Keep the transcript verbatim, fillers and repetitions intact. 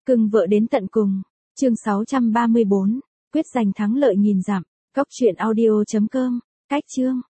Cưng vợ đến tận cùng. Chương sáu trăm ba mươi bốn. Quyết giành thắng lợi nghìn dặm. Cốc truyện audio chấm com. Cách chương.